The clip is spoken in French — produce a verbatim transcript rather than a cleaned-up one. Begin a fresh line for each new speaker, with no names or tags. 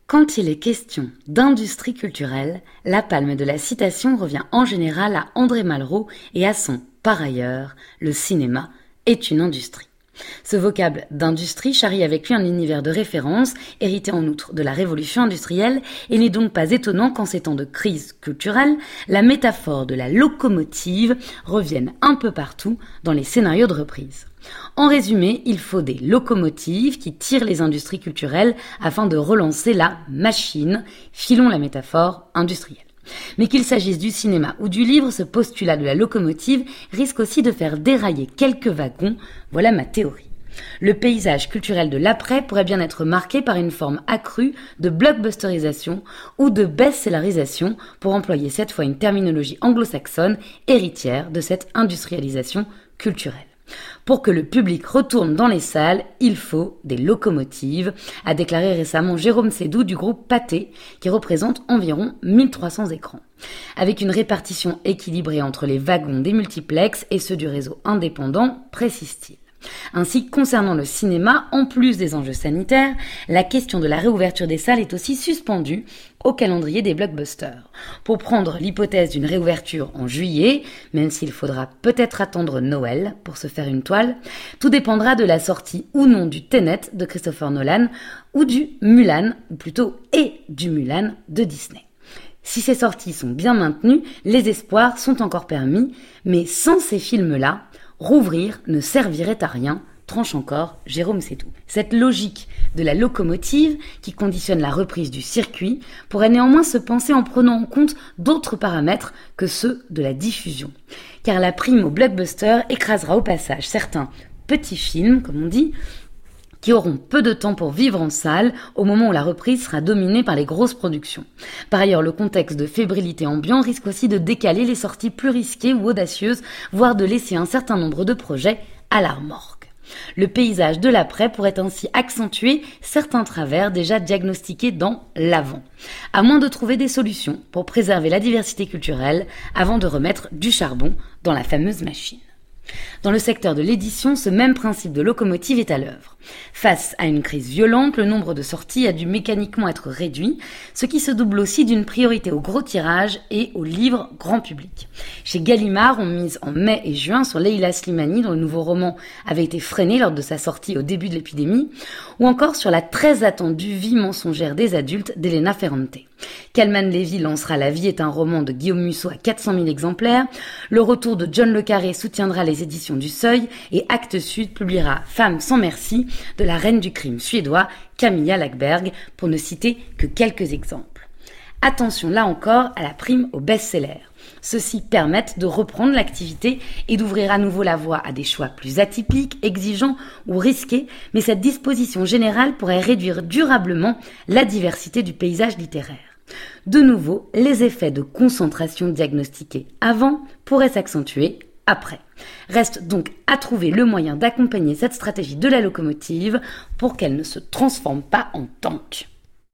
Quand il est question d'industrie culturelle, la palme de la citation revient en général à André Malraux et à son « par ailleurs, le cinéma est une industrie ». Ce vocable d'industrie charrie avec lui un univers de référence, hérité en outre de la révolution industrielle, et n'est donc pas étonnant qu'en ces temps de crise culturelle, la métaphore de la locomotive revienne un peu partout dans les scénarios de reprise. En résumé, il faut des locomotives qui tirent les industries culturelles afin de relancer la machine, filons la métaphore industrielle. Mais qu'il s'agisse du cinéma ou du livre, ce postulat de la locomotive risque aussi de faire dérailler quelques wagons, voilà ma théorie. Le paysage culturel de l'après pourrait bien être marqué par une forme accrue de blockbusterisation ou de best-sellerisation, pour employer cette fois une terminologie anglo-saxonne héritière de cette industrialisation culturelle. Pour que le public retourne dans les salles, il faut des locomotives, a déclaré récemment Jérôme Sédou du groupe Pathé, qui représente environ mille trois cents écrans. Avec une répartition équilibrée entre les wagons des multiplexes et ceux du réseau indépendant, précise-t-il. Ainsi, concernant le cinéma, en plus des enjeux sanitaires, la question de la réouverture des salles est aussi suspendue au calendrier des blockbusters. Pour prendre l'hypothèse d'une réouverture en juillet, même s'il faudra peut-être attendre Noël pour se faire une toile, tout dépendra de la sortie ou non du Tenet de Christopher Nolan ou du Mulan, ou plutôt et du Mulan de Disney. Si ces sorties sont bien maintenues, les espoirs sont encore permis, mais sans ces films-là, rouvrir ne servirait à rien, tranche encore Jérôme Sédou. Cette logique de la locomotive qui conditionne la reprise du circuit pourrait néanmoins se penser en prenant en compte d'autres paramètres que ceux de la diffusion. Car la prime au blockbuster écrasera au passage certains petits films, comme on dit, qui auront peu de temps pour vivre en salle au moment où la reprise sera dominée par les grosses productions. Par ailleurs, le contexte de fébrilité ambiant risque aussi de décaler les sorties plus risquées ou audacieuses, voire de laisser un certain nombre de projets à la remorque. Le paysage de l'après pourrait ainsi accentuer certains travers déjà diagnostiqués dans l'avant, à moins de trouver des solutions pour préserver la diversité culturelle avant de remettre du charbon dans la fameuse machine. Dans le secteur de l'édition, ce même principe de locomotive est à l'œuvre. Face à une crise violente, le nombre de sorties a dû mécaniquement être réduit, ce qui se double aussi d'une priorité au gros tirage et aux livres grand public. Chez Gallimard, on mise en mai et juin sur Leila Slimani, dont le nouveau roman avait été freiné lors de sa sortie au début de l'épidémie, ou encore sur la très attendue Vie mensongère des adultes d'Elena Ferrante. Kalman Levy lancera La vie est un roman de Guillaume Musso à quatre cent mille exemplaires, le retour de John le Carré soutiendra les éditions du Seuil et Actes Sud publiera Femme sans merci de la reine du crime suédois Camilla Läckberg, pour ne citer que quelques exemples. Attention là encore à la prime au best-seller. Ceux-ci permettent de reprendre l'activité et d'ouvrir à nouveau la voie à des choix plus atypiques, exigeants ou risqués, mais cette disposition générale pourrait réduire durablement la diversité du paysage littéraire. De nouveau, les effets de concentration diagnostiqués avant pourraient s'accentuer après. Reste donc à trouver le moyen d'accompagner cette stratégie de la locomotive pour qu'elle ne se transforme pas en tank.